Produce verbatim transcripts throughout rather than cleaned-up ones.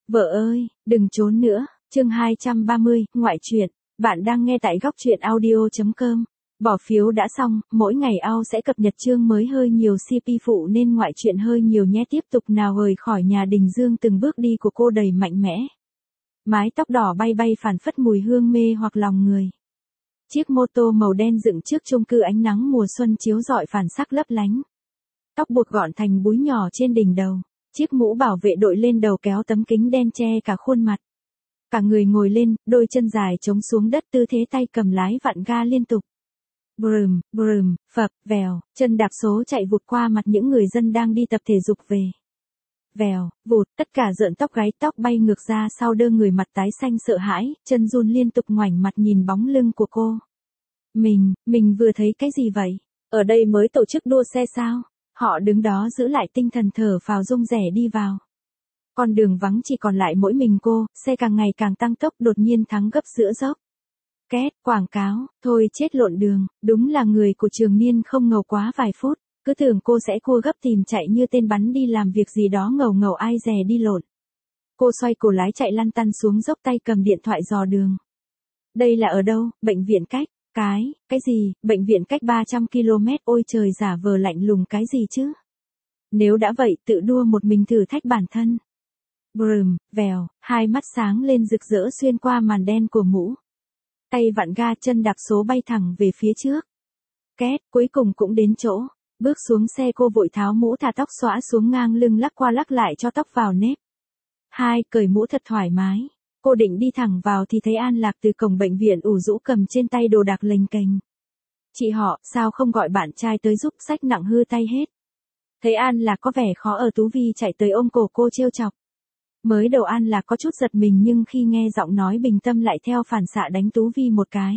Vợ ơi, đừng trốn nữa. Chương hai trăm ba mươi, ngoại truyện. Bạn đang nghe tại góc truyện audio chấm com. Bỏ phiếu đã xong, mỗi ngày ao sẽ cập nhật chương mới hơi nhiều xê pê phụ nên ngoại truyện hơi nhiều nhé. Tiếp tục nào. Rời khỏi nhà Đình Dương, từng bước đi của cô đầy mạnh mẽ. Mái tóc đỏ bay bay phảng phất mùi hương mê hoặc lòng người. Chiếc mô tô màu đen dựng trước chung cư, ánh nắng mùa xuân chiếu rọi phản sắc lấp lánh. Tóc buộc gọn thành búi nhỏ trên đỉnh đầu. Chiếc mũ bảo vệ đội lên đầu, kéo tấm kính đen che cả khuôn mặt. Cả người ngồi lên, đôi chân dài chống xuống đất, tư thế tay cầm lái vặn ga liên tục. Brum, brum, phập, vèo, chân đạp số chạy vụt qua mặt những người dân đang đi tập thể dục về. Vèo, vụt, tất cả rợn tóc gáy, tóc bay ngược ra sau đơ người, mặt tái xanh sợ hãi, chân run liên tục, ngoảnh mặt nhìn bóng lưng của cô. Mình, mình vừa thấy cái gì vậy? Ở đây mới tổ chức đua xe sao? Họ đứng đó giữ lại tinh thần, thở phào rung rẻ đi vào. Con đường vắng chỉ còn lại mỗi mình cô, xe càng ngày càng tăng tốc, đột nhiên thắng gấp giữa dốc. Két, quảng cáo, thôi chết lộn đường, đúng là người của Trường Niên không ngầu quá vài phút, cứ tưởng cô sẽ cua gấp tìm chạy như tên bắn đi làm việc gì đó ngầu ngầu, ai dè đi lộn. Cô xoay cổ lái chạy lăn tăn xuống dốc, tay cầm điện thoại dò đường. Đây là ở đâu? Bệnh viện cách. Cái, cái gì, bệnh viện cách ba trăm ki lô mét, ôi trời, giả vờ lạnh lùng cái gì chứ? Nếu đã vậy, tự đua một mình thử thách bản thân. Brum, vèo, hai mắt sáng lên rực rỡ xuyên qua màn đen của mũ. Tay vặn ga, chân đạp số bay thẳng về phía trước. Két, cuối cùng cũng đến chỗ. Bước xuống xe, cô vội tháo mũ, thả tóc xõa xuống ngang lưng, lắc qua lắc lại cho tóc vào nếp. Hai, cởi mũ thật thoải mái. Cô định đi thẳng vào thì thấy An Lạc từ cổng bệnh viện ủ rũ cầm trên tay đồ đạc lềnh kềnh. Chị họ, sao không gọi bạn trai tới giúp, sách nặng hư tay hết. Thấy An Lạc có vẻ khó ở, Tú Vi chạy tới ôm cổ cô trêu chọc. Mới đầu An Lạc có chút giật mình, nhưng khi nghe giọng nói bình tâm lại theo phản xạ đánh Tú Vi một cái.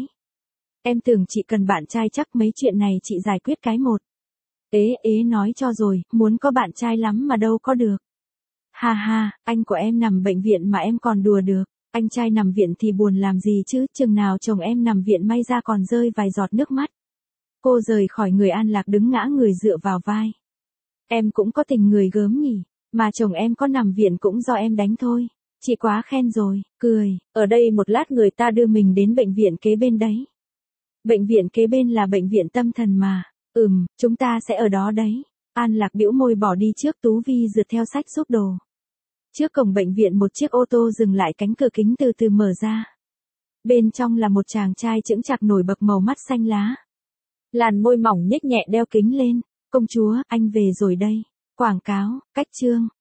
Em tưởng chị cần bạn trai, chắc mấy chuyện này chị giải quyết cái một. Ế ế nói cho rồi, muốn có bạn trai lắm mà đâu có được. Ha ha, anh của em nằm bệnh viện mà em còn đùa được. Anh trai nằm viện thì buồn làm gì chứ, chừng nào chồng em nằm viện may ra còn rơi vài giọt nước mắt. Cô rời khỏi người An Lạc, đứng ngã người dựa vào vai. Em cũng có tình người gớm nhỉ, mà chồng em có nằm viện cũng do em đánh thôi. Chị quá khen rồi, cười, ở đây một lát người ta đưa mình đến bệnh viện kế bên đấy. Bệnh viện kế bên là bệnh viện tâm thần mà, ừm, chúng ta sẽ ở đó đấy. An Lạc bĩu môi bỏ đi trước, Tú Vi rượt theo sách giúp đồ. Trước cổng bệnh viện một chiếc ô tô dừng lại, cánh cửa kính từ từ mở ra. Bên trong là một chàng trai chững chạc nổi bật, màu mắt xanh lá. Làn môi mỏng nhếch nhẹ, đeo kính lên. Công chúa, anh về rồi đây. Quảng cáo, cách chương.